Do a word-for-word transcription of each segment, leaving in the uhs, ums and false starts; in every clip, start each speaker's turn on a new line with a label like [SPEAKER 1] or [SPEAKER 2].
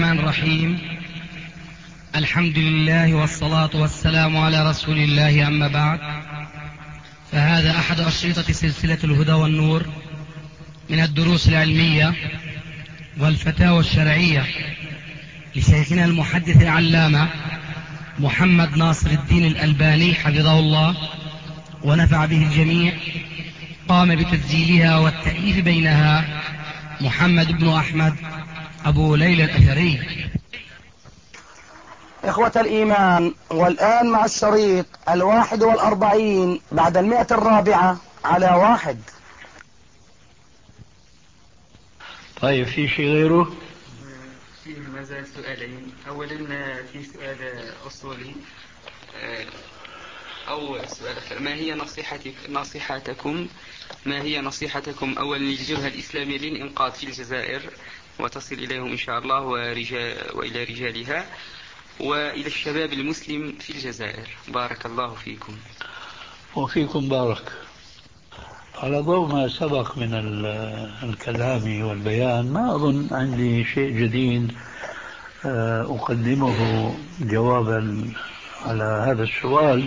[SPEAKER 1] الرحمن الرحيم. الحمد لله والصلاة والسلام على رسول الله، أما بعد، فهذا أحد أشرطة سلسلة الهدى والنور من الدروس العلمية والفتاوى الشرعية لشيخنا المحدث العلامة محمد ناصر الدين الألباني حفظه الله ونفع به الجميع. قام بتسجيلها والتأليف بينها محمد بن أحمد أبو ليلى الأثري.
[SPEAKER 2] إخوة الإيمان، والآن مع الشريط الواحد والأربعين بعد المئة الرابعة على واحد.
[SPEAKER 3] طيب، في شيء غيره؟
[SPEAKER 4] فيه ما زال سؤالين. أولا في سؤال أصولي أو سؤال: ما هي نصيحتك نصيحتكم ما هي نصيحتكم أولا للجبهة الإسلامية للإنقاذ في الجزائر وتصل إليهم إن شاء الله ورجال وإلى رجالها، وإلى الشباب المسلم في الجزائر؟ بارك الله فيكم.
[SPEAKER 3] وفيكم بارك. على ضوء ما سبق من الكلام والبيان، ما أظن عندي شيء جديد أقدمه جوابا على هذا السؤال،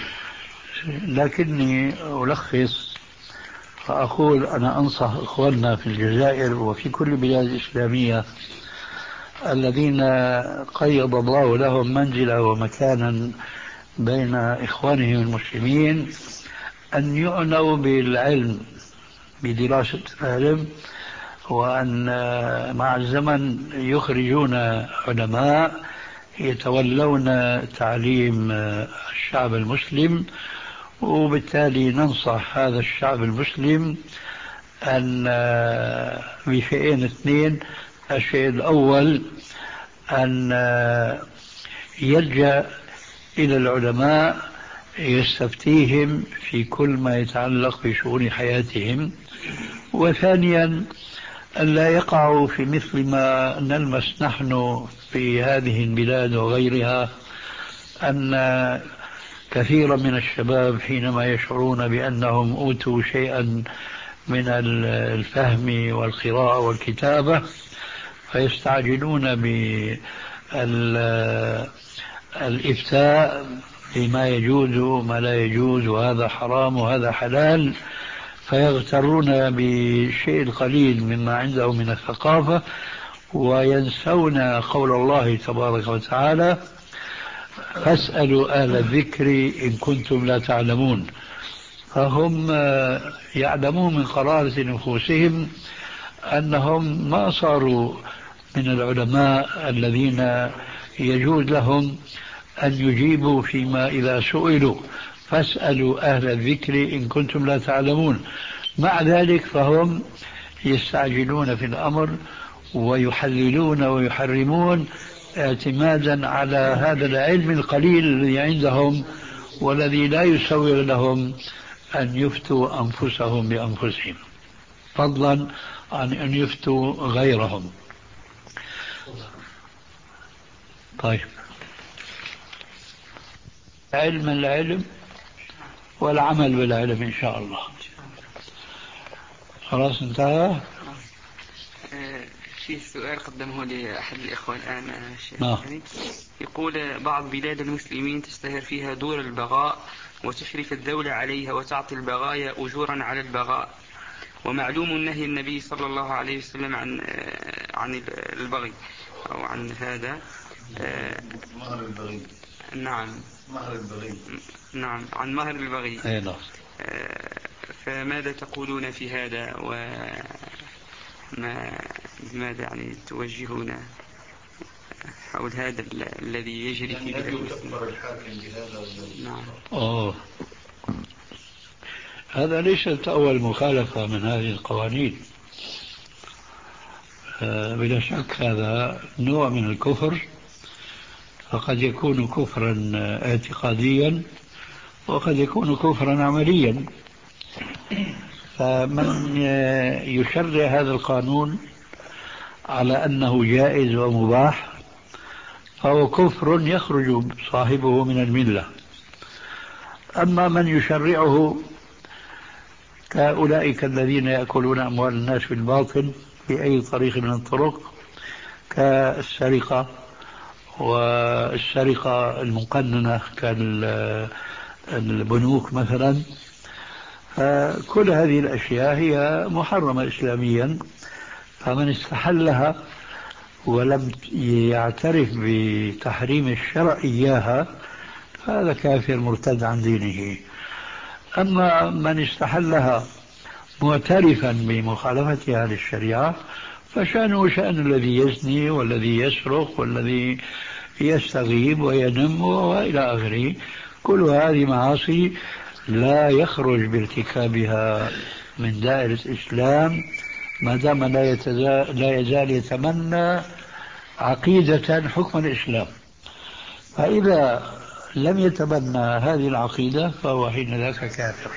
[SPEAKER 3] لكني ألخص فأقول: أنا أنصح إخواننا في الجزائر وفي كل البلاد الإسلامية الذين قيض الله لهم منزلا ومكانا بين إخوانهم المسلمين أن يعنوا بالعلم، بدراسة العلم، وأن مع الزمن يخرجون علماء يتولون تعليم الشعب المسلم. وبالتالي ننصح هذا الشعب المسلم أن بشيئين اثنين: الشيء الأول أن يلجأ إلى العلماء يستفتيهم في كل ما يتعلق بشؤون حياتهم، وثانيا أن لا يقعوا في مثل ما نلمس نحن في هذه البلاد وغيرها، أن كثيرا من الشباب حينما يشعرون بأنهم أوتوا شيئا من الفهم والقراءة والكتابة فيستعجلون بالإفتاء بما يجوز وما لا يجوز، وهذا حرام وهذا حلال، فيغترون بالشيء القليل مما عندهم من الثقافة وينسون قول الله تبارك وتعالى: فاسألوا أهل الذكر إن كنتم لا تعلمون. فهم يعلمون من قرارة نفوسهم أنهم ما صاروا من العلماء الذين يجوز لهم أن يجيبوا فيما إذا سئلوا فاسألوا أهل الذكر إن كنتم لا تعلمون. مع ذلك فهم يستعجلون في الأمر ويحللون ويحرمون اعتمادا على هذا العلم القليل الذي عندهم والذي لا يسوغ لهم أن يفتوا أنفسهم بأنفسهم، فضلا عن أن يفتوا غيرهم. طيب، علم العلم والعمل بالعلم إن شاء الله. خلاص انتهى.
[SPEAKER 4] في سؤال قدمه لأحد الإخوة الآن الشيخ.
[SPEAKER 3] آه.
[SPEAKER 4] يقول: بعض بلاد المسلمين تشتهر فيها دور البغاء وتشرف الدولة عليها وتعطي البغايا أجورا على البغاء، ومعلوم نهي النبي صلى الله عليه وسلم عن عن البغي أو عن هذا.
[SPEAKER 3] مهر البغي.
[SPEAKER 4] نعم،
[SPEAKER 3] مهر البغي.
[SPEAKER 4] نعم، عن مهر البغي.
[SPEAKER 3] أي نعم.
[SPEAKER 4] فماذا تقولون في هذا، وما ماذا يعني توجهون حول هذا الذي يجري في بلاد المسلمين؟ نعم.
[SPEAKER 3] أوه. هذا ليست أول مخالفة من هذه القوانين. بلا شك هذا نوع من الكفر، فقد يكون كفرا اعتقاديا وقد يكون كفرا عمليا. فمن يشرع هذا القانون على أنه جائز ومباح فهو كفر يخرج صاحبه من الملة. أما من يشرعه كأولئك الذين يأكلون أموال الناس بالباطل بأي طريق من الطرق كالسرقة والسرقة المقننة كالبنوك مثلا. فكل هذه الأشياء هي محرمة إسلاميا، فمن استحلها ولم يعترف بتحريم الشرع إياها هذا كافر مرتد عن دينه. أما من استحلها معترفا بمخالفتها للشريعة فشأنه شأن الذي يزني والذي يسرق والذي يستغيب وينم وإلى آخره. كل هذه معاصي لا يخرج بارتكابها من دائرة الإسلام ما دام لا, لا يزال يتمنى عقيدة حكم الإسلام. فإذا لم يتبنى هذه العقيدة فهو حين ذاك كافر.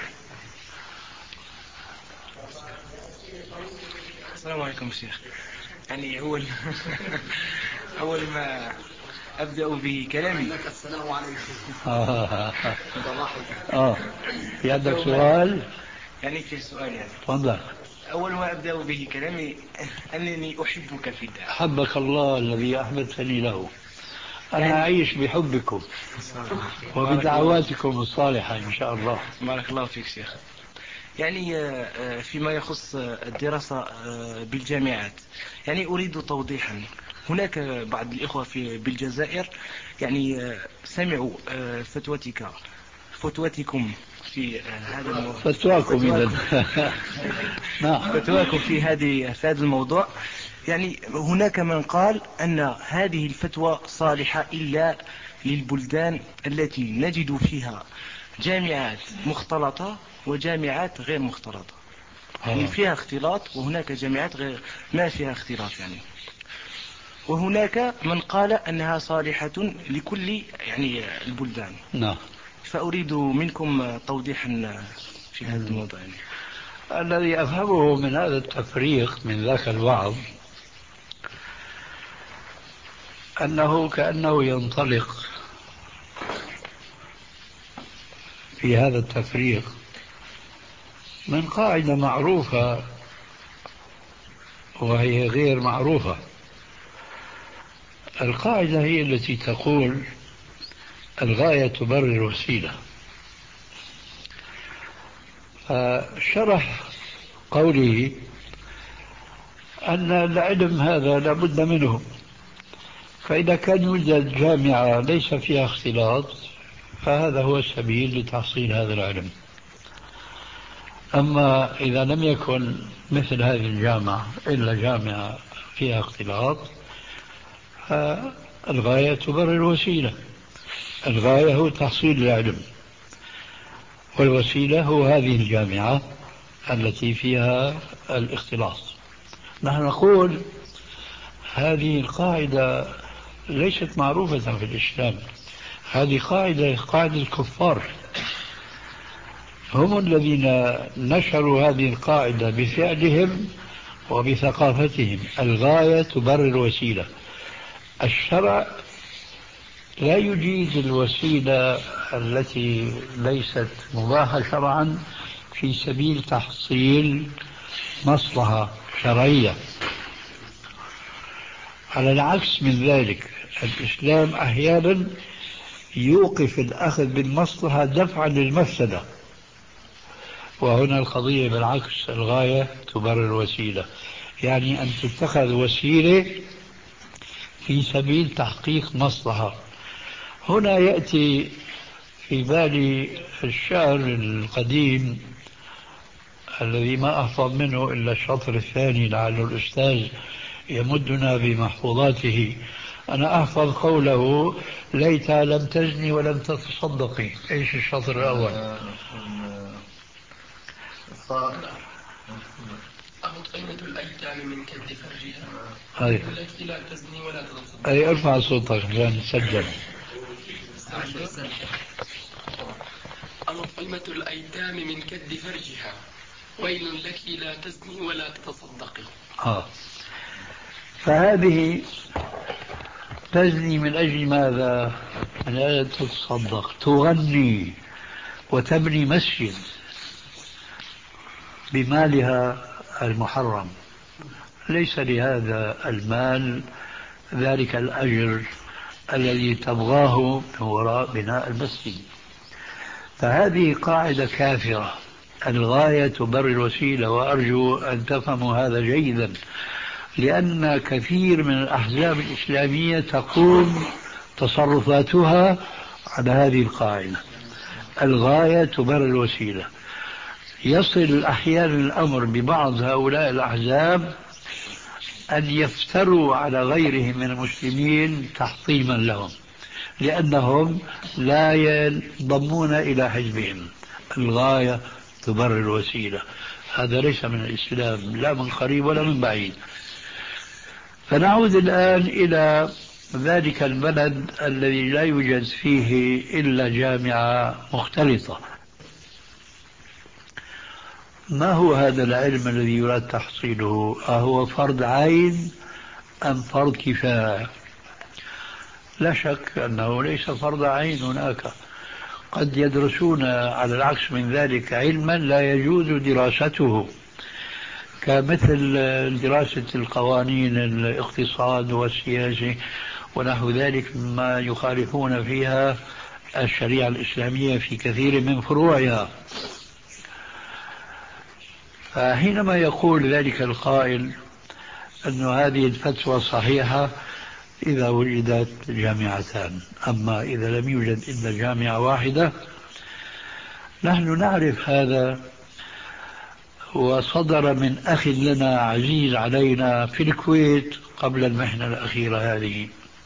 [SPEAKER 5] السلام عليكم شيخ. يعني أول أول ما أبدأ بكلامي
[SPEAKER 2] السلام عليكم.
[SPEAKER 3] آه آه في عندك سؤال؟
[SPEAKER 5] يعني في سؤال يعني
[SPEAKER 3] تفضل.
[SPEAKER 5] أول ما أبدأ به كلامي أنني أحبك في الله.
[SPEAKER 3] حبك الله الذي أحببتني له. أنا
[SPEAKER 5] يعني
[SPEAKER 3] أعيش بحبكم وبدعواتكم الصالحة إن شاء الله.
[SPEAKER 5] بارك الله فيك شيخ. يعني فيما يخص الدراسة بالجامعات يعني أريد توضيحا. هناك بعض الإخوة في بالجزائر يعني سمعوا فتوتك فتوتكم في هذا الموضوع.
[SPEAKER 3] فتواكم إذن. نعم.
[SPEAKER 5] فتواكم في هذه في هذا الموضوع. يعني هناك من قال أن هذه الفتوى صالحة إلا للبلدان التي نجد فيها جامعات مختلطة وجامعات غير مختلطة. يعني فيها اختلاط وهناك جامعات غير ما فيها اختلاط يعني. وهناك من قال أنها صالحة لكل يعني البلدان.
[SPEAKER 3] نعم.
[SPEAKER 5] فأريد منكم توضيحا في هذا الموضوع يعني.
[SPEAKER 3] الذي أفهمه من هذا التفريق من ذاك الوعظ أنه كأنه ينطلق في هذا التفريق من قاعدة معروفة وهي غير معروفة. القاعدة هي التي تقول الغاية تبرر الوسيلة. فشرح قوله أن العلم هذا لابد منه، فإذا كان يوجد جامعة ليس فيها اختلاط فهذا هو السبيل لتحصيل هذا العلم. أما إذا لم يكن مثل هذه الجامعة إلا جامعة فيها اختلاط فالغاية تبرر الوسيلة. الغاية هو تحصيل العلم والوسيلة هو هذه الجامعة التي فيها الاختلاط. نحن نقول هذه القاعدة ليست معروفة في الإسلام. هذه قاعدة قاعدة الكفار، هم الذين نشروا هذه القاعدة بفعلهم وبثقافتهم. الغاية تبرر الوسيلة. الشرع لا يجيز الوسيلة التي ليست مباحة شرعا في سبيل تحصيل مصلحة شرعية. على العكس من ذلك الإسلام أحيانا يوقف الأخذ بالمصلحة دفعا للمفسدة، وهنا القضية بالعكس، الغاية تبرر الوسيلة، يعني أن تتخذ وسيلة في سبيل تحقيق مصلحة. هنا يأتي في بالي الشعر القديم الذي ما أحفظ منه إلا الشطر الثاني، لعل الأستاذ يمدنا بمحفوظاته. أنا أحفظ قوله ليت لم تزني ولم تتصدقي. إيش الشطر الأول؟
[SPEAKER 6] أمطعمة الأيتام من كد فرجها
[SPEAKER 3] أي
[SPEAKER 6] التي لا تزني ولا تتصدق.
[SPEAKER 3] أي ارفع صوتك عشان نسجل.
[SPEAKER 6] أمطعمة الأيتام من كد فرجها ويل لك لا تزني ولا تتصدقي.
[SPEAKER 3] آه. فهذه تزني من أجل ماذا؟ من أجل تتصدق، تغني وتبني مسجد بمالها المحرم. ليس لهذا المال ذلك الأجر الذي تبغاه من وراء بناء المسجد. فهذه قاعدة كافرة، الغاية تبرر الوسيلة، وأرجو أن تفهموا هذا جيدا، لأن كثير من الأحزاب الإسلامية تقوم تصرفاتها على هذه القاعدة، الغاية تبرر الوسيلة. يصل أحيانا الأمر ببعض هؤلاء الأحزاب أن يفتروا على غيرهم من المسلمين تحطيما لهم، لأنهم لا ينضمون إلى حزبهم. الغاية تبرر الوسيلة، هذا ليس من الإسلام لا من قريب ولا من بعيد. فنعود الآن إلى ذلك البلد الذي لا يوجد فيه إلا جامعة مختلطة. ما هو هذا العلم الذي يراد تحصيله؟ أهو فرض عين أم فرض كفاية؟ لا شك أنه ليس فرض عين. هناك قد يدرسون على العكس من ذلك علما لا يجوز دراسته، كمثل دراسة القوانين الاقتصاد والسياسة ونحو ذلك مما يخالفون فيها الشريعة الإسلامية في كثير من فروعها. فحينما يقول ذلك القائل أن هذه الفتوى صحيحة إذا وجدت جامعتان، أما إذا لم يوجد إلا جامعة واحدة، نحن نعرف هذا، وصدر من أخ لنا عزيز علينا في الكويت قبل المحنة الأخيرة هذه،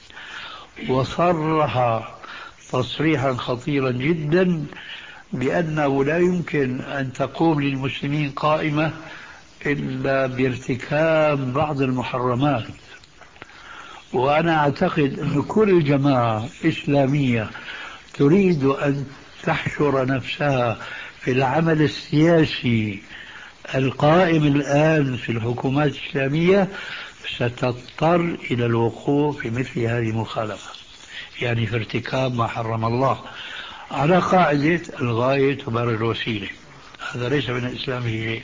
[SPEAKER 3] وصرح تصريحا خطيرا جدا بأنه لا يمكن أن تقوم للمسلمين قائمة إلا بارتكاب بعض المحرمات. وأنا أعتقد أن كل جماعة إسلامية تريد أن تحشر نفسها في العمل السياسي القائم الآن في الحكومات الإسلامية ستضطر إلى الوقوف في مثل هذه المخالفة، يعني في ارتكاب ما حرم الله، على قاعدة الغاية تبرر الوسيلة. هذا ليس من الإسلام شيء.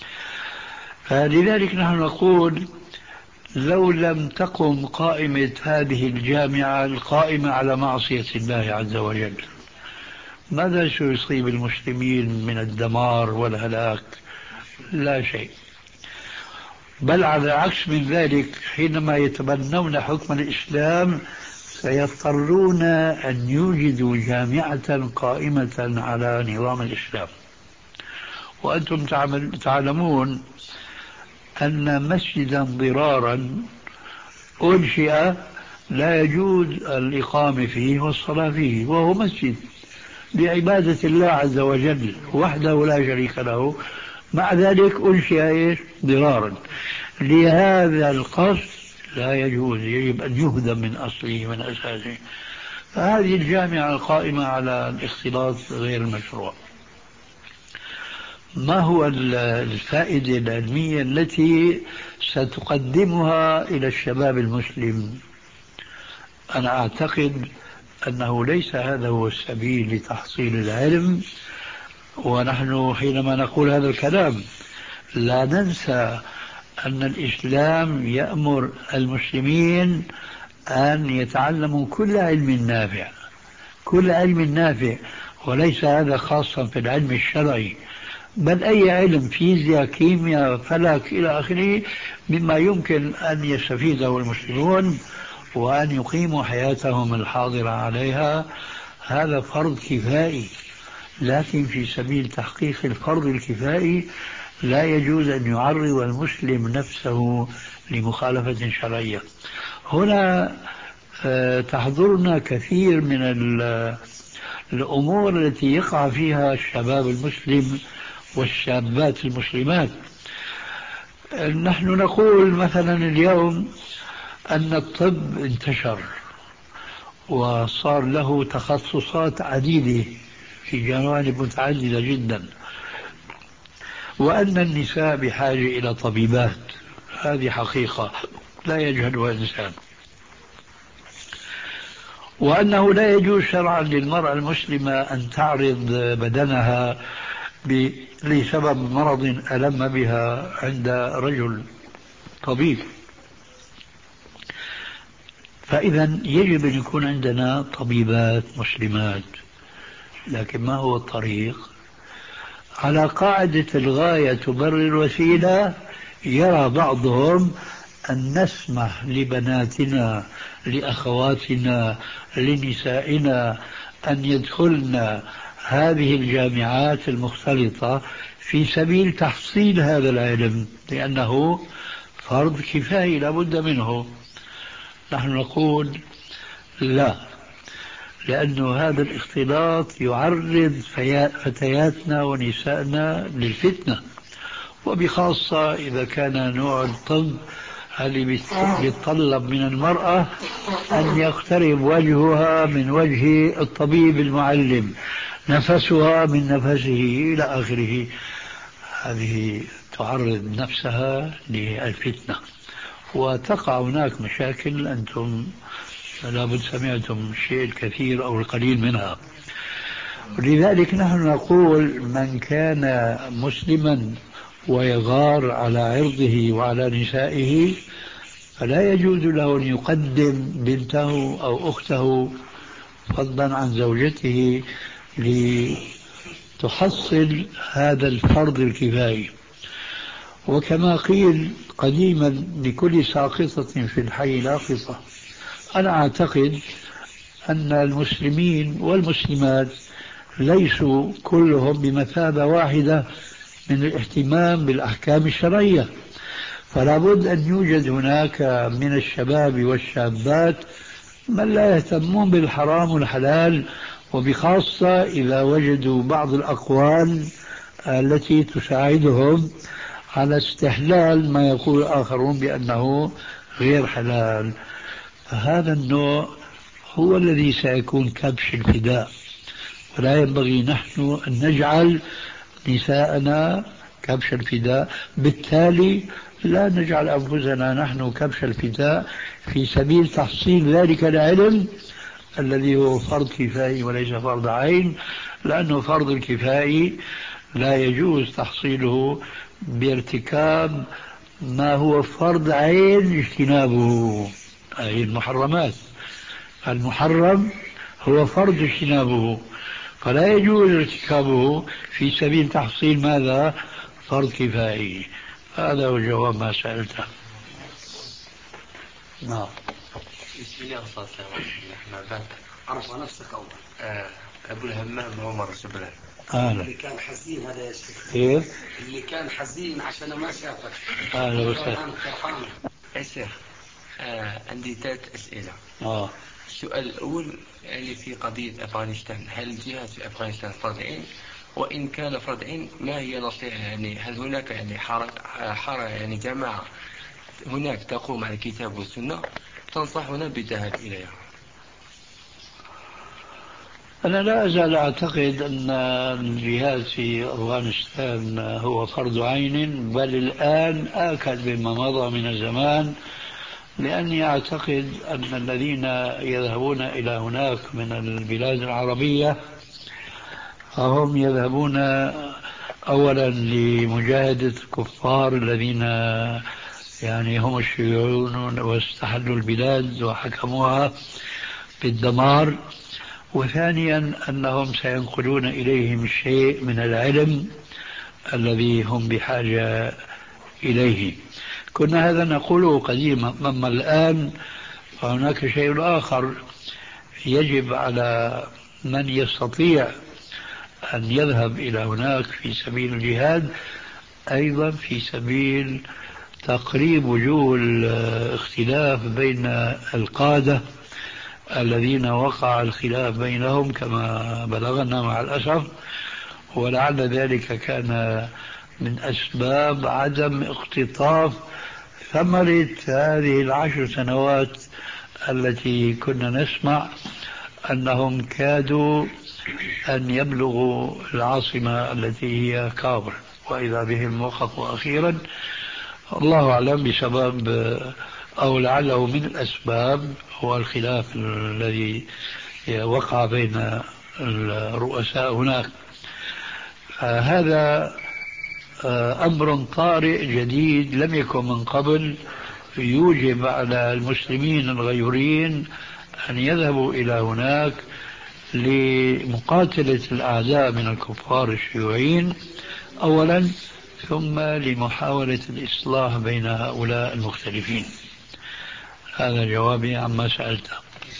[SPEAKER 3] فلذلك نحن نقول لو لم تقم قائمة هذه الجامعة القائمة على معصية الله عز وجل، ماذا سيصيب المسلمين من الدمار والهلاك؟ لا شيء. بل على العكس من ذلك، حينما يتبنون حكم الإسلام سيضطرون أن يوجدوا جامعة قائمة على نظام الإسلام. وأنتم تعلمون أن مسجدا ضرارا أنشئ لا يجوز الإقامة فيه والصلاة فيه، وهو مسجد لعبادة الله عز وجل وحده لا شريك له، مع ذلك أنشئ ضرارا. لهذا القصد لا يجوز، يجب أن يهدم من أصله من أساسه. فهذه الجامعة القائمة على الاختلاط غير المشروع، ما هو الفائدة العلمية التي ستقدمها إلى الشباب المسلم؟ أنا أعتقد أنه ليس هذا هو السبيل لتحصيل العلم. ونحن حينما نقول هذا الكلام لا ننسى أن الإسلام يأمر المسلمين أن يتعلموا كل علم نافع، كل علم نافع، وليس هذا خاصا في العلم الشرعي، بل أي علم، فيزياء، كيمياء، فلك إلى آخره، مما يمكن أن يستفيده المسلمون وأن يقيموا حياتهم الحاضرة عليها. هذا فرض كفائي، لكن في سبيل تحقيق الفرض الكفائي لا يجوز أن يعرض المسلم نفسه لمخالفة شرعية. هنا تحضرنا كثير من الأمور التي يقع فيها الشباب المسلم والشابات المسلمات. نحن نقول مثلا اليوم أن الطب انتشر وصار له تخصصات عديدة في جوانب متعددة جدا، وأن النساء بحاجة إلى طبيبات، هذه حقيقة لا يجهلها إنسان، وأنه لا يجوز شرعا للمرأة المسلمة أن تعرض بدنها لسبب مرض ألم بها عند رجل طبيب. فإذا يجب أن يكون عندنا طبيبات مسلمات، لكن ما هو الطريق؟ على قاعدة الغاية تبرر الوسيلة، يرى بعضهم أن نسمح لبناتنا لأخواتنا لنسائنا أن يدخلن هذه الجامعات المختلطة في سبيل تحصيل هذا العلم، لأنه فرض كفاية لا بد منه. نحن نقول لا، لأن هذا الاختلاط يعرض فتياتنا ونسائنا للفتنة، وبخاصة إذا كان نوع الطب اللي يتطلب من المرأة أن يقترب وجهها من وجه الطبيب المعلم، نفسها من نفسه إلى آخره. هذه تعرض نفسها للفتنة وتقع هناك مشاكل أنتم لابد سمعتم الشيء الكثير أو القليل منها. لذلك نحن نقول من كان مسلما ويغار على عرضه وعلى نسائه فلا يجوز له أن يقدم بنته أو أخته فضلا عن زوجته لتحصل هذا الفرض الكفاية. وكما قيل قديما لكل ساقطة في الحي لاقطة. أنا أعتقد أن المسلمين والمسلمات ليسوا كلهم بمثابة واحدة من الاهتمام بالأحكام الشرعية، فلا بد أن يوجد هناك من الشباب والشابات من لا يهتمون بالحرام والحلال، وبخاصة إذا وجدوا بعض الأقوال التي تساعدهم على استحلال ما يقول الآخرون بأنه غير حلال. فهذا النوع هو الذي سيكون كبش الفداء، ولا ينبغي نحن أن نجعل نساءنا كبش الفداء. بالتالي لا نجعل أنفسنا نحن كبش الفداء في سبيل تحصيل ذلك العلم الذي هو فرض كفاية وليس فرض عين، لأنه فرض الكفاية لا يجوز تحصيله بارتكاب ما هو فرض عين اجتنابه، أي المحرمات. المحرم هو فرض اجتنابه، فلا يجوز ارتكابه في سبيل تحصيل ماذا؟ فرض كفاية. هذا هو جواب ما سألته. نعم.
[SPEAKER 7] بسم الله والصلاة والسلام على رسول الله. عرف نفسك أول. آه أبو الهمام عمر شبلان. اللي كان حزين هذا يا شيخ.
[SPEAKER 3] كيف؟
[SPEAKER 7] اللي كان حزين عشان ما شافك.
[SPEAKER 3] أهلا وسهلا.
[SPEAKER 7] يا شيخ آه عندي ثلاث أسئلة.
[SPEAKER 3] آه.
[SPEAKER 7] السؤال الأول يعني في قضية أفغانستان، هل الجهاد في أفغانستان فرض عين؟ وإن كان فرض عين ما هي نصيحة؟ يعني هل هناك يعني حركة حركة يعني جماعة هناك تقوم على الكتاب والسنة تنصحنا بالذهاب إليها؟
[SPEAKER 3] أنا لا أزال أعتقد أن الجهاد في أفغانستان هو فرض عين، بل الآن آكد مما مضى من الزمان، لأني أعتقد أن الذين يذهبون إلى هناك من البلاد العربية هم يذهبون أولا لمجاهدة الكفار الذين يعني هم الشيوعيون واستحلوا البلاد وحكموها بالدمار، وثانيا أنهم سينقلون إليهم شيء من العلم الذي هم بحاجة إليه. كنا هذا نقوله قديما، أما الآن فهناك شيء آخر. يجب على من يستطيع أن يذهب إلى هناك في سبيل الجهاد أيضا في سبيل تقريب وجوه الاختلاف بين القادة الذين وقع الخلاف بينهم كما بلغنا مع الأسف، ولعل ذلك كان من أسباب عدم اقتطاف ثمرة هذه العشر سنوات التي كنا نسمع أنهم كادوا أن يبلغوا العاصمة التي هي كابل، وإذا بهم وقفوا أخيرا، الله أعلم بسبب أو لعله من الأسباب هو الخلاف الذي وقع بين الرؤساء هناك. هذا أمر طارئ جديد لم يكن من قبل يوجب على المسلمين الغيورين أن يذهبوا إلى هناك لمقاتلة الأعداء من الكفار الشيوعيين أولا، ثم لمحاولة الإصلاح بين هؤلاء المختلفين. هذا جوابي عما سألته.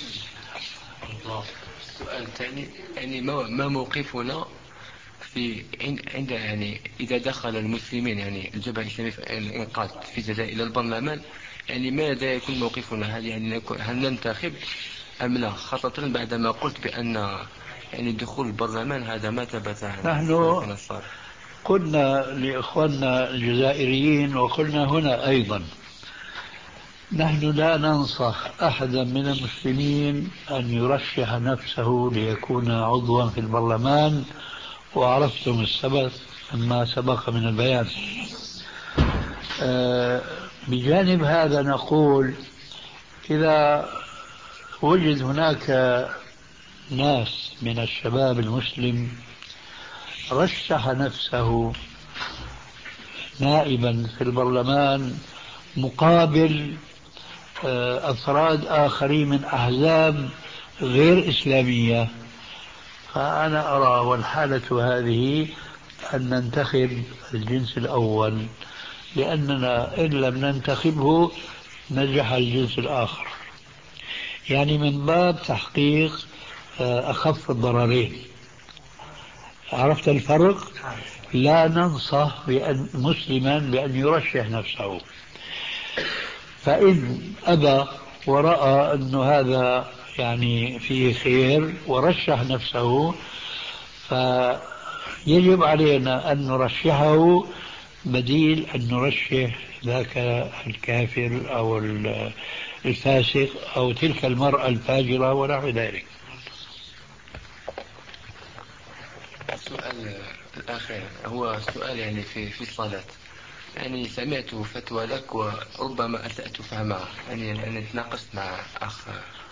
[SPEAKER 7] السؤال الثاني يعني ما موقفنا في عند يعني إذا دخل المسلمين يعني الجبهة الإسلامية في الإنقاذ في الجزائر إلى البرلمان، يعني ماذا يكون موقفنا؟ هل يعني هل ننتخب أم لا؟ خاصة بعدما قلت بأن يعني دخول البرلمان هذا ما ثبت.
[SPEAKER 3] نحن قلنا لإخواننا الجزائريين وقلنا هنا أيضا، نحن لا ننصح أحدا من المسلمين أن يرشح نفسه ليكون عضوا في البرلمان، وعرفتم السبب ما سبق من البيان. أه بجانب هذا نقول إذا وجد هناك ناس من الشباب المسلم رشح نفسه نائبا في البرلمان مقابل أفراد آخرين من أحزاب غير إسلامية، فأنا أرى والحالة هذه أن ننتخب الجنس الأول، لأننا إن لم ننتخبه نجح الجنس الآخر، يعني من باب تحقيق أخف الضررين. عرفت الفرق؟ لا ننصح بأن مسلما بأن يرشح نفسه، فإن أبى ورأى أن هذا يعني فيه خير ورشح نفسه، فيجب علينا أن نرشحه بديل أن نرشح ذاك الكافر أو الفاسق أو تلك المرأة الفاجرة ونحو ذلك.
[SPEAKER 7] السؤال الآخر هو سؤال يعني في في الصلاة. يعني سمعت فتوى لك وربما أسأت فهمها، يعني أنا تناقشت مع أخ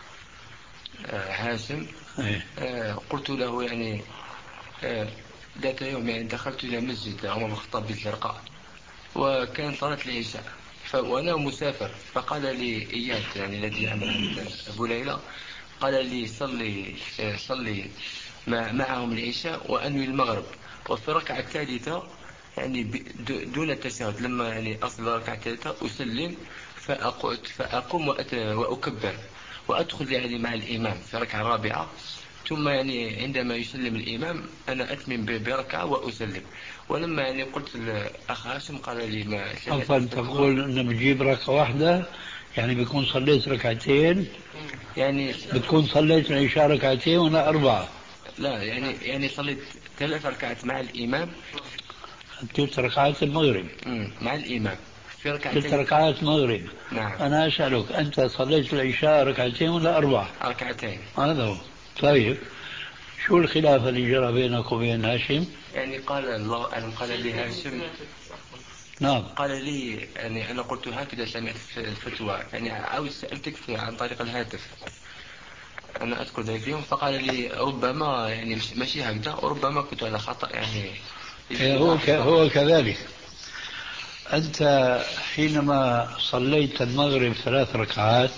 [SPEAKER 7] هاشم، قلت له يعني ذات يوم يعني دخلت إلى مسجد عمر بن الخطاب بالزرقاء وكان صلاة العشاء وأنا مسافر، فقال لي إياد يعني الذي يعمل عند أبو ليلى، قال لي صلي صلي معهم العشاء وأنوي المغرب، وفي الركعة الثالثة يعني دون التشهد لما يعني أصل الركعة الثالثة أسلم فأقعد فأقوم وأكبر وأدخل يعني مع الإمام في الركعة الرابعة، ثم يعني عندما يسلم الإمام أنا أتمم بركعة وأسلم. ولما يعني قلت الأخ هاشم قال لي ما
[SPEAKER 3] عفوا تقول أن بجيب ركعة واحدة، يعني بيكون صليت ركعتين،
[SPEAKER 7] يعني
[SPEAKER 3] بتكون صليت العشاء ركعتين ولا أربعة؟
[SPEAKER 7] لا يعني يعني صليت ثلاث ركعات مع الإمام،
[SPEAKER 3] ثلاث ركعات المغرب
[SPEAKER 7] مع الإمام في ركعتين
[SPEAKER 3] ثلاث ركعات مغرب.
[SPEAKER 7] نعم.
[SPEAKER 3] أنا أسألك أنت صليت العشاء ركعتين ولا أربعة؟
[SPEAKER 7] ركعتين.
[SPEAKER 3] هذا هو. طيب شو الخلاف اللي جرى بينك وبين هاشم؟
[SPEAKER 7] يعني قال الله أعلم، قال لي هاشم
[SPEAKER 3] نعم
[SPEAKER 7] قال لي يعني أنا قلت هكذا سمعت الفتوى، يعني عاوز سألتك عن طريق الهاتف أنا أذكر ذلك اليوم، فقال لي ربما يعني ماشي هكذا وربما كنت على خطأ. يعني
[SPEAKER 3] هو ك... هو كذلك. أنت حينما صليت المغرب ثلاث ركعات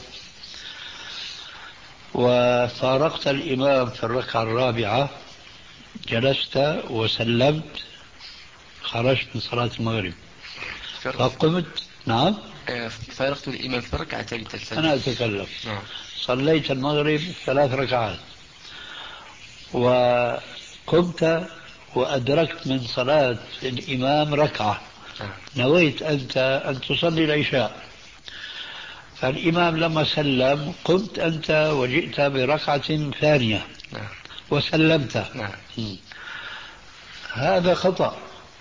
[SPEAKER 3] وفارقت الإمام في الركعة الرابعة جلست وسلمت، خرجت من صلاة المغرب فقمت. نعم
[SPEAKER 7] فارقت الإمام في الركعة الثالثة.
[SPEAKER 3] أنا أتكلم.
[SPEAKER 7] نعم.
[SPEAKER 3] صليت المغرب ثلاث ركعات وقمت وأدركت من صلاة الإمام ركعة، نويت أنت أن تصلي العشاء، فالإمام لما سلم قمت أنت وجئت بركعة ثانية وسلمت. هذا خطأ،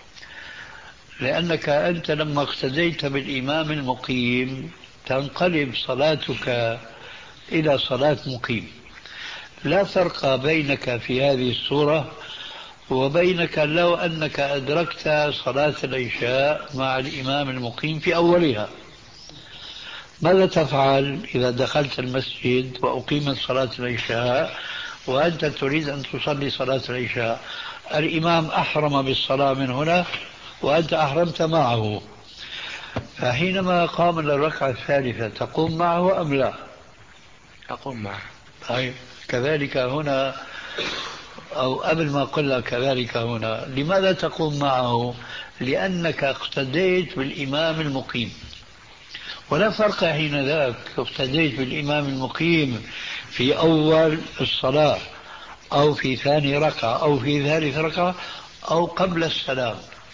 [SPEAKER 3] لأنك أنت لما اقتديت بالإمام المقيم تنقلب صلاتك إلى صلاة مقيم. لا فرق بينك في هذه الصورة وبينك لو أنك أدركت صلاة العشاء مع الإمام المقيم في أولها. ماذا تفعل إذا دخلت المسجد وأقيمت صلاة العشاء وأنت تريد أن تصلي صلاة العشاء؟ الإمام أحرم بالصلاة من هنا وأنت أحرمت معه، فحينما قام للركعة الثالثة تقوم معه أم لا؟
[SPEAKER 7] أقوم معه.
[SPEAKER 3] طيب كذلك هنا، أو قبل ما قلنا كذلك هنا، لماذا تقوم معه؟ لأنك اقتديت بالإمام المقيم، ولا فرق حين ذاك اقتديت بالإمام المقيم في أول الصلاة أو في ثاني ركعة أو في ثالث ركعة أو قبل السلام.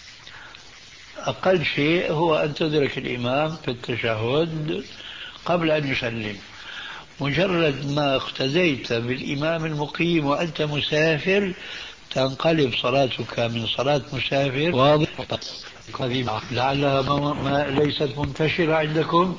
[SPEAKER 3] أقل شيء هو أن تدرك الإمام في التشهد قبل أن يسلم. مجرد ما اقتديت بالإمام المقيم وأنت مسافر تنقلب صلاتك من صلاة مسافر. واضح؟ لعلها ما ما ليست منتشرة عندكم،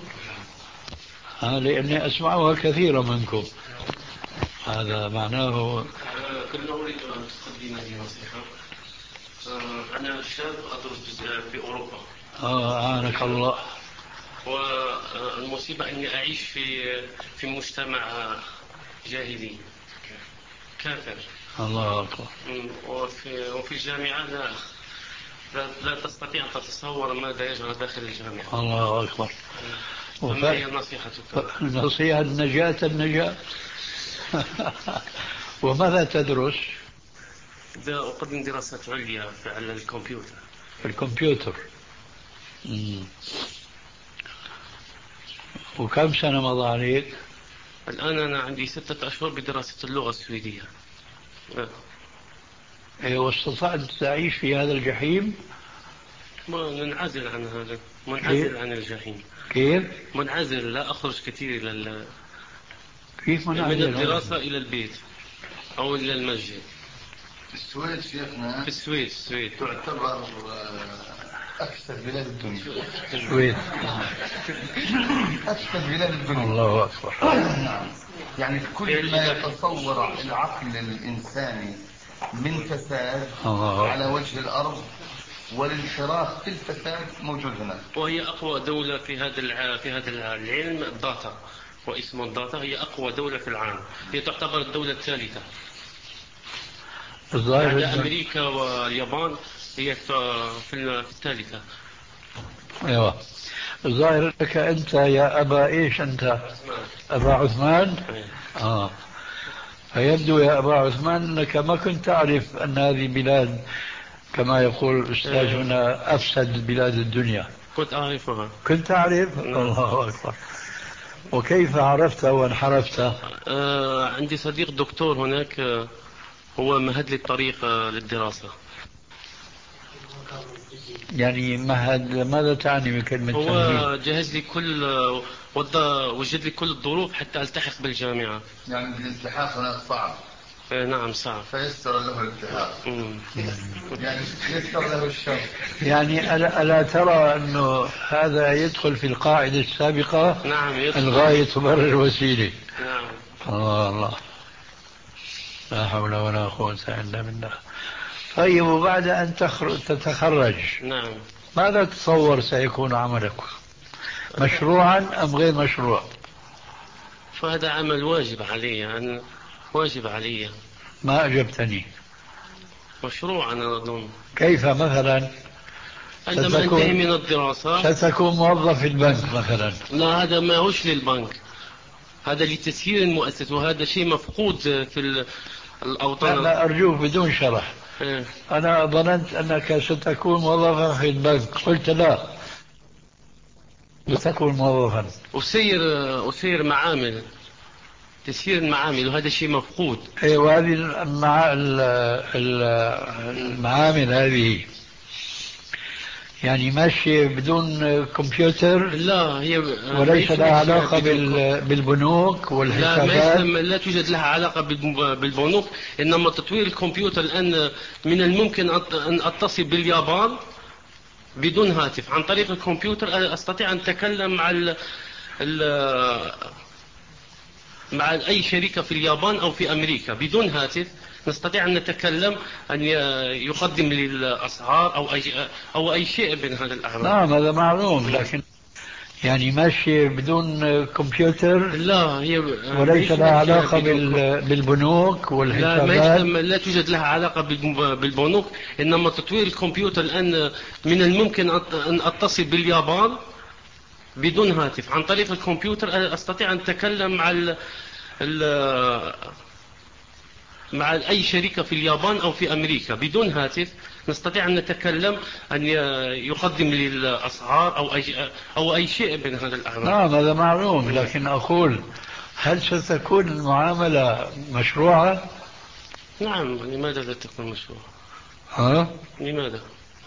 [SPEAKER 3] لأني أسمعها كثيرا منكم. هذا معناه.
[SPEAKER 8] كنا أريد أن تقدم لي نصيحة. أنا شاب أدرس في أوروبا.
[SPEAKER 3] آه أعانك الله.
[SPEAKER 8] والمصيبة أني أعيش في في مجتمع جاهلي كافر.
[SPEAKER 3] الله أكبر.
[SPEAKER 8] وفي وفي الجامعة لا لا, لا تستطيع أن تتصور ماذا يجرى داخل الجامعة.
[SPEAKER 3] الله أكبر.
[SPEAKER 8] وما هي نصيحتك؟
[SPEAKER 3] نصيحة النجاة النجاة. وماذا تدرس؟
[SPEAKER 8] أقدم دراسات عليا على الكمبيوتر.
[SPEAKER 3] في الكمبيوتر. مم. وكم سنة مضى عليك؟
[SPEAKER 8] الآن أنا عندي ستة أشهر بدراسة اللغة السويدية.
[SPEAKER 3] إيه، واستطعت تعيش في هذا الجحيم؟
[SPEAKER 8] ما منعزل عن هذا، منعزل عن الجحيم.
[SPEAKER 3] كيف؟
[SPEAKER 8] منعزل، لا أخرج كثير إلى ال...
[SPEAKER 3] كيف منعزل؟
[SPEAKER 8] من الدراسة إلى البيت أو إلى المسجد.
[SPEAKER 9] في السويد شيخنا،
[SPEAKER 8] في السويد السويد
[SPEAKER 9] تعتبر أكثر بلاد الدنيا.
[SPEAKER 3] السويد
[SPEAKER 9] أكثر بلاد الدنيا.
[SPEAKER 3] الله أكبر.
[SPEAKER 9] نعم. يعني كل ما يتصور العقل الإنساني من فساد على وجه الأرض والانحراف في الفساد موجود هنا.
[SPEAKER 8] وهي أقوى دولة في هذا الع... في هذا العلم الداتا، واسم الداتا هي أقوى دولة في العالم. هي تعتبر الدولة الثالثة بعد أمريكا واليابان. هي في الثالثة.
[SPEAKER 3] أيوة. الظاهر لك أنت يا أبا إيش أنت؟ أبا عثمان. آه. فيبدو يا أبا عثمان أنك ما كنت تعرف أن هذه بلاد كما يقول الأستاذ هنا أفسد بلاد الدنيا.
[SPEAKER 8] كنت أعرفها.
[SPEAKER 3] كنت أعرف. الله أكبر. وكيف عرفت وانحرفت؟
[SPEAKER 8] آه عندي صديق دكتور هناك، آه هو مهد لي الطريق آه للدراسة.
[SPEAKER 3] يعني مهد، ماذا تعني بكلمة
[SPEAKER 8] هو
[SPEAKER 3] تمهيد؟
[SPEAKER 8] جهز لي كل وجد لي كل الظروف حتى التحق بالجامعة.
[SPEAKER 9] يعني الالتحاق هناك صعب.
[SPEAKER 8] إيه نعم صعب.
[SPEAKER 9] فيسر له الالتحاق. يعني يسر له الشر.
[SPEAKER 3] يعني ألا, ألا ترى أنه هذا يدخل في القاعدة السابقة؟
[SPEAKER 8] نعم يدخل.
[SPEAKER 3] الغاية تبرر الوسيلة.
[SPEAKER 8] نعم.
[SPEAKER 3] الله الله، لا حول ولا قوة إلا بالله. طيب، وبعد أن تتخرج
[SPEAKER 8] نعم
[SPEAKER 3] ماذا تتصور سيكون عملك؟ مشروعا أم غير مشروع؟
[SPEAKER 8] فهذا عمل واجب علي، أنا واجب علي.
[SPEAKER 3] ما أجبتني.
[SPEAKER 8] مشروع أنا أظن.
[SPEAKER 3] كيف مثلا؟
[SPEAKER 8] عندما أنتهي من الدراسة
[SPEAKER 3] ستكون موظف في البنك مثلا؟
[SPEAKER 8] لا، هذا ما هوش للبنك، هذا لتسيير المؤسسة، وهذا شيء مفقود في الأوطان.
[SPEAKER 3] لا, لا أرجوك بدون شرح.
[SPEAKER 8] إيه؟
[SPEAKER 3] أنا ظننت أنك ستكون موظفا في البنك، قلت لا، ستكون موظفا.
[SPEAKER 8] أسير أسير معامل، تسيير المعامل، وهذا شيء مفقود.
[SPEAKER 3] إيه، وهذه المع... المعامل هذه يعني ماشية بدون كمبيوتر؟
[SPEAKER 8] لا، هي
[SPEAKER 3] وليس لها علاقة بال... بالبنوك والحسابات؟
[SPEAKER 8] لا، لا توجد لها علاقة بالبنوك، إنما تطوير الكمبيوتر الآن من الممكن أن أتصل باليابان بدون هاتف، عن طريق الكمبيوتر أستطيع أن أتكلم مع ال... ال... مع أي شركة في اليابان أو في أمريكا بدون هاتف. نستطيع أن نتكلم، أن يقدم لي الأسعار أو أي أو أي شيء من هذا الأعمال.
[SPEAKER 3] نعم هذا معلوم، لكن يعني ماشي بدون كمبيوتر؟
[SPEAKER 8] لا، هي
[SPEAKER 3] وليس لها علاقة بال... بالبنوك والحسابات؟
[SPEAKER 8] لا, لا توجد لها علاقة بالبنوك، إنما تطوير الكمبيوتر الآن من الممكن أن أتصل باليابان بدون هاتف عن طريق الكمبيوتر أستطيع أن أتكلم مع ال ال مع أي شركة في اليابان أو في أمريكا بدون هاتف. نستطيع أن نتكلم أن يقدم لي الأسعار أو أي, أو أي شيء من هذا الأعمال.
[SPEAKER 3] نعم هذا معلوم، لكن أقول هل ستكون المعاملة مشروعة؟
[SPEAKER 8] نعم. لماذا لا تكون مشروعة؟
[SPEAKER 3] ها؟
[SPEAKER 8] لماذا؟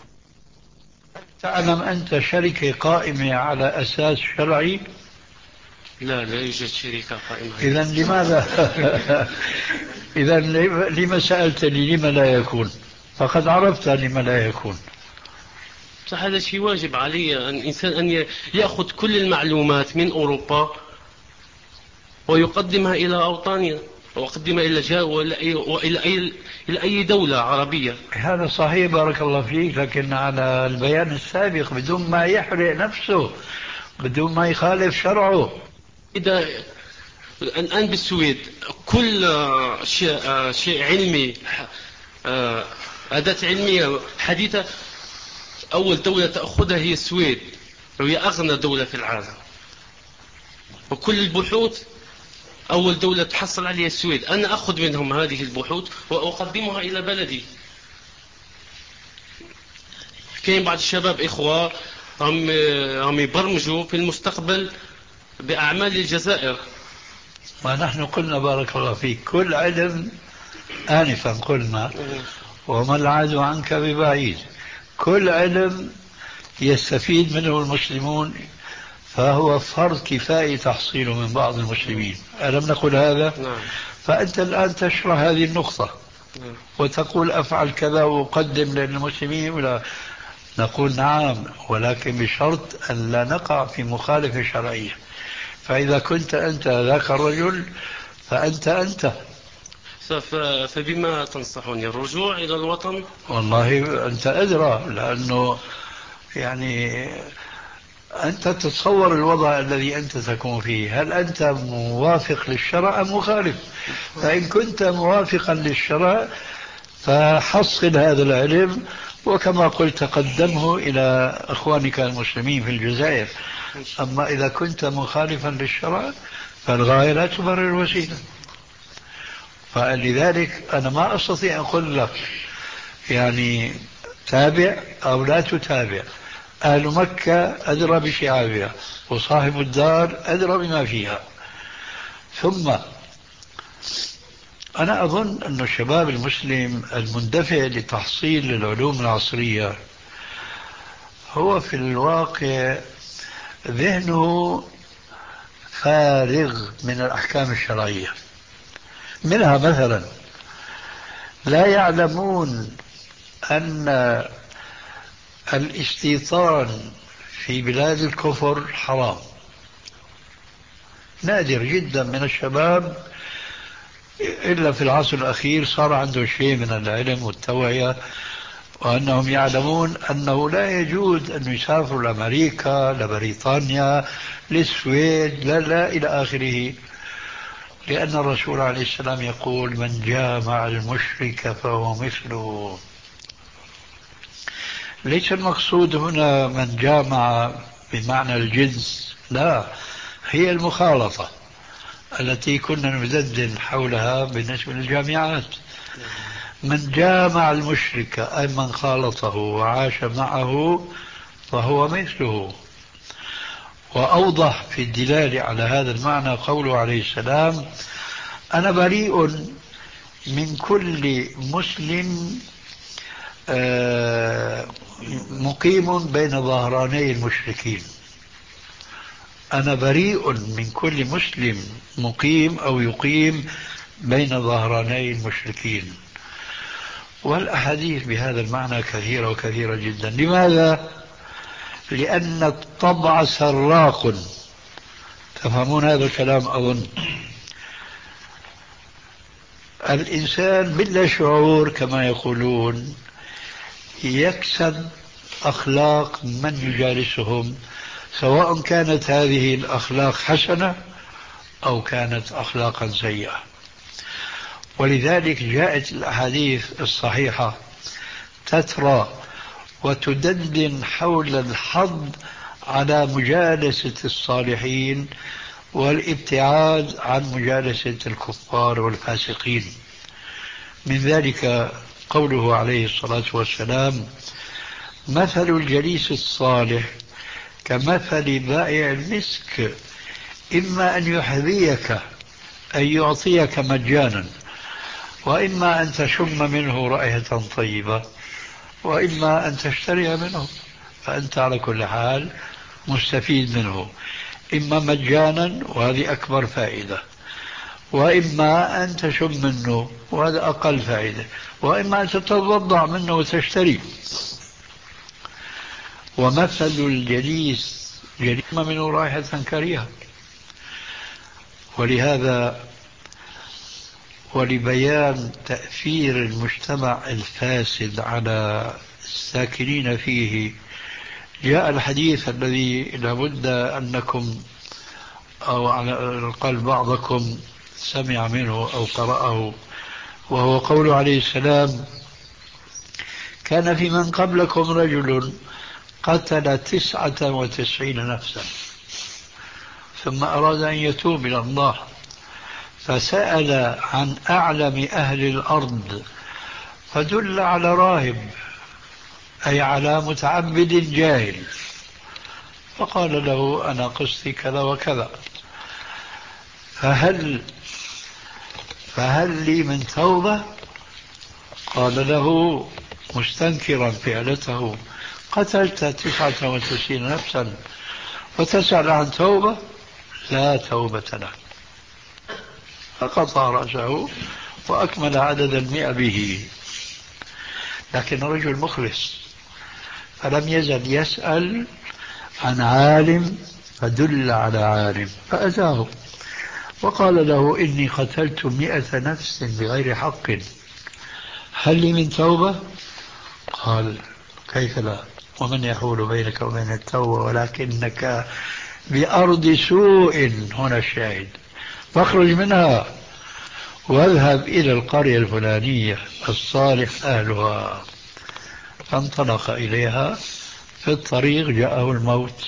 [SPEAKER 3] تعلم أنت شركة قائمة على أساس شرعي؟
[SPEAKER 8] لا لا يوجد شركة قائمة.
[SPEAKER 3] إذا لماذا إذا لما سألتني لما لا يكون؟ فقد عرفت لما لا يكون.
[SPEAKER 8] هذا شيء واجب علي أن الإنسان أن يأخذ كل المعلومات من أوروبا ويقدمها إلى أوطاننا ويقدمها إلى جاء وإلى أي إلى أي دولة عربية.
[SPEAKER 3] هذا صحيح بارك الله فيك، لكن على البيان السابق بدون ما يحرق نفسه، بدون ما يخالف شرعه.
[SPEAKER 8] إذا الآن بالسويد كل شيء شيء علمي، أداة علمية حديثة، أول دولة تأخذها هي السويد، وهي أغنى دولة في العالم. وكل البحوث أول دولة تحصل عليها السويد. أنا أخذ منهم هذه البحوث وأقدمها إلى بلدي. كاين بعض الشباب إخوة هم هم يبرمجوا في المستقبل بأعمال الجزائر.
[SPEAKER 3] ونحن قلنا بارك الله فيك كل علم، آنفا قلنا وما العدو عنك ببعيد، كل علم يستفيد منه المسلمون فهو فرض كفاية تحصيله من بعض المسلمين. ألم نقل هذا؟
[SPEAKER 8] نعم.
[SPEAKER 3] فأنت الآن تشرح هذه النقطة
[SPEAKER 8] نعم.
[SPEAKER 3] وتقول أفعل كذا وأقدم للمسلمين، ولا نقول نعم، ولكن بشرط أن لا نقع في مخالفة شرعية. فإذا كنت أنت ذاك الرجل فأنت أنت.
[SPEAKER 8] فبما تنصحني؟ الرجوع إلى الوطن؟
[SPEAKER 3] والله أنت أدرى، لأنه يعني أنت تتصور الوضع الذي أنت تكون فيه، هل أنت موافق للشرع أم مخالف؟ فإن كنت موافقا للشرع فحصل هذا العلم، وكما قلت قدمه إلى أخوانك المسلمين في الجزائر. أما إذا كنت مخالفا للشرع فالغاية لا تبرر الوسيلة. فلذلك أنا ما أستطيع أن أقول لك يعني تابع أو لا تتابع. أهل مكة أدرى بشعابها، وصاحب الدار أدرى بما فيها. ثم أنا أظن أن الشباب المسلم المندفع لتحصيل العلوم العصرية هو في الواقع ذهنه فارغ من الأحكام الشرعية. منها مثلا لا يعلمون أن الاستيطان في بلاد الكفر حرام. نادر جدا من الشباب إلا في العصر الأخير صار عنده شيء من العلم والتوعية، وأنهم يعلمون أنه لا يجوز أن يسافروا لأمريكا، لبريطانيا، للسويد، لا لا إلى آخره، لأن الرسول عليه السلام يقول من جامع المشرك فهو مثله. ليس المقصود هنا من جامع بمعنى الجنس، لا، هي المخالطة التي كنا ندندن حولها بالنسبة للجامعات. من جامع المشرك أي من خالطه وعاش معه فهو مثله. وأوضح في الدلالة على هذا المعنى قوله عليه السلام أنا بريء من كل مسلم مقيم بين ظهراني المشركين. أنا بريء من كل مسلم مقيم أو يقيم بين ظهراني المشركين. والأحاديث بهذا المعنى كثيرة وكثيرة جدا. لماذا؟ لأن الطبع سراق. تفهمون هذا الكلام أظن. الإنسان بلا شعور كما يقولون يكسب أخلاق من يجالسهم، سواء كانت هذه الأخلاق حسنة أو كانت أخلاقا سيئة. ولذلك جاءت الأحاديث الصحيحة تترى وتدندن حول الحظ على مجالسة الصالحين والابتعاد عن مجالسة الكفار والفاسقين. من ذلك قوله عليه الصلاة والسلام: مثل الجليس الصالح كمثل بائع المسك، إما أن يحذيك أن يعطيك مجانا، وإما أن تشم منه رائحة طيبة، وإما أن تشتري منه، فأنت على كل حال مستفيد منه، إما مجانا وهذه أكبر فائدة، وإما أن تشم منه وهذا أقل فائدة، وإما أن تتوضع منه وتشتري. ومثل الجليس جليس منه رائحة كريهة. ولهذا ولبيان تأثير المجتمع الفاسد على الساكنين فيه جاء الحديث الذي لابد أنكم أو على الأقل بعضكم سمع منه أو قرأه، وهو قول عليه السلام: كان في من قبلكم رجل قتل تسعة وتسعين نفسا ثم أراد أن يتوب إلى الله، فسأل عن أعلم أهل الأرض فدل على راهب، أي على متعبد جاهل، فقال له: أنا قصتي كذا وكذا، فهل فهل لي من توبة؟ قال له مستنكرا فعلته: قتلت تسعة وتسعين نفسا وتسأل عن توبة؟ لا توبة له. فقطع رأسه وأكمل عدد المئة به. لكن رجل مخلص فلم يزل يسأل عن عالم فدل على عالم فأتاه وقال له: إني قتلت مئة نفس بغير حق، هل لي من توبة؟ قال: كيف لا، ومن يحول بينك وبين التوبة ولكنك بأرض سوء، هنا الشاهد، فاخرج منها واذهب إلى القرية الفلانية الصالح أهلها. فانطلق إليها، في الطريق جاءه الموت،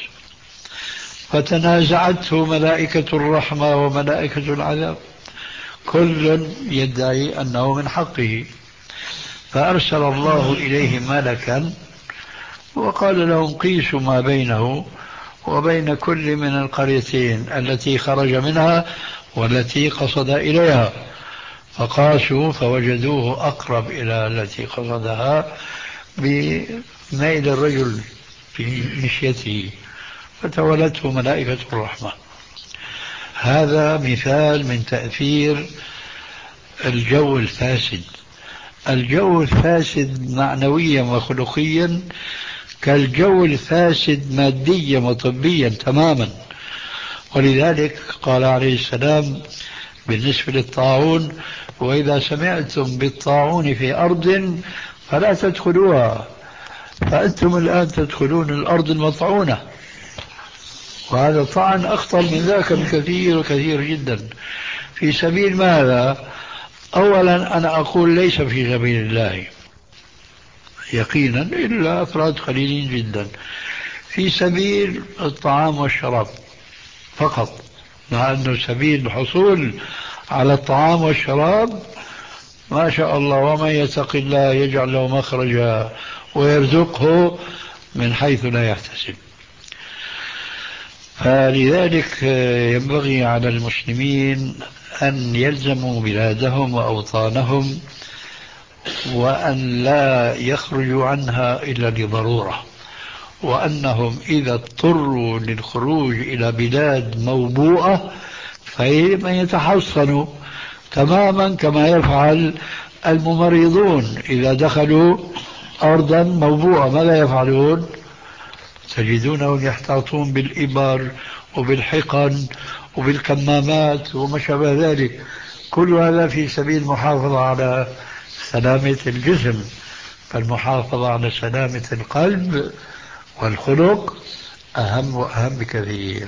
[SPEAKER 3] فتنازعته ملائكة الرحمة وملائكة العذاب، كل يدعي أنه من حقه، فأرسل الله إليه ملكا وقال لهم: قيسوا ما بينه وبين كل من القريتين التي خرج منها والتي قصد إليها، فقاسوا فوجدوه أقرب إلى التي قصدها بميل الرجل في مشيته، فتولته ملائكة الرحمة. هذا مثال من تأثير الجو الفاسد. الجو الفاسد معنويا وخلقيا كالجو الفاسد ماديا وطبيا تماما. ولذلك قال عليه السلام بالنسبة للطاعون: وإذا سمعتم بالطاعون في أرض فلا تدخلوها، فأنتم الآن تدخلون الأرض المطعونة. وهذا طعن أخطر من ذاك بكثير وكثير جدا. في سبيل ماذا؟ أولا أنا أقول ليس في سبيل الله يقينا إلا أفراد قليلين جدا، في سبيل الطعام والشراب فقط، مع أنه سبيل الحصول على الطعام والشراب ما شاء الله، ومن يتق الله يجعل له مخرجا ويرزقه من حيث لا يحتسب. فلذلك ينبغي على المسلمين أن يلزموا بلادهم وأوطانهم، وأن لا يخرجوا عنها إلا لضرورة، وأنهم إذا اضطروا للخروج إلى بلاد موبوءة فيجب أن يتحصنوا تماما كما يفعل الممرضون إذا دخلوا أرضا موبوءة. ماذا يفعلون؟ تجدونهم يحتاطون بالإبر وبالحقن وبالكمامات وما شابه ذلك، كل هذا في سبيل المحافظة على سلامة الجسم. فالمحافظة على سلامة القلب والخلق أهم وأهم بكثير.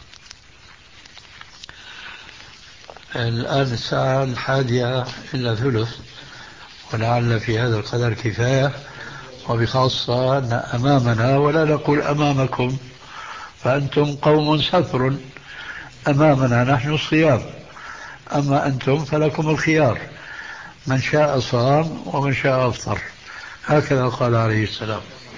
[SPEAKER 3] الآن الساعة الحادية إلا ثلث، ولعل في هذا القدر كفاية، وبخاصة أن أمامنا ولا نقول أمامكم فأنتم قوم سفر أمامنا نحن الصيام، أما أنتم فلكم الخيار، من شاء صام ومن شاء أفطر، هكذا قال عليه السلام.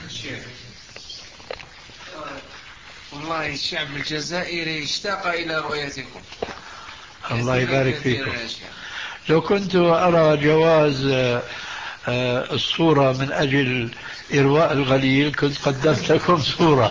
[SPEAKER 10] والله الشعب الجزائري اشتاق إلى رؤيتكم.
[SPEAKER 3] الله يبارك فيكم. لو كنت أرى جواز الصورة من أجل إرواء الغليل كنت قدمت لكم صورة.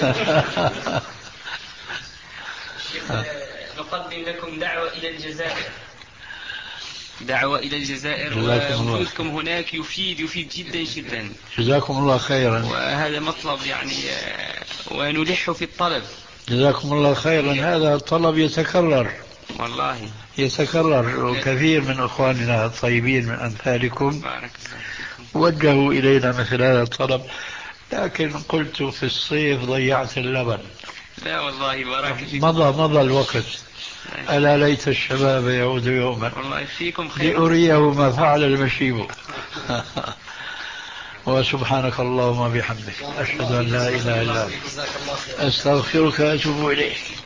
[SPEAKER 4] نقدم لكم دعوة إلى الجزائر، دعوة إلى الجزائر، ووجودكم هناك يفيد يفيد جدا جدا.
[SPEAKER 3] جزاكم الله خيرا.
[SPEAKER 4] وهذا مطلب يعني، ونلح في الطلب.
[SPEAKER 3] جزاكم الله خيرا. هذا الطلب يتكرر
[SPEAKER 4] والله
[SPEAKER 3] يتكرر، وكثير من أخواننا الطيبين من أمثالكم وجهوا إلينا مثل هذا الطلب، لكن قلت في الصيف ضيعت اللبن.
[SPEAKER 4] لا والله بارك فيكم.
[SPEAKER 3] مضى مضى الوقت. ألا ليت الشباب يعود يوما
[SPEAKER 4] والله فيكم خير
[SPEAKER 3] لأريه ما فعل المشيب. وسبحانك اللهم بحمدك أشهد أن لا إله إلا أنت أستغفرك وأتوب إليك.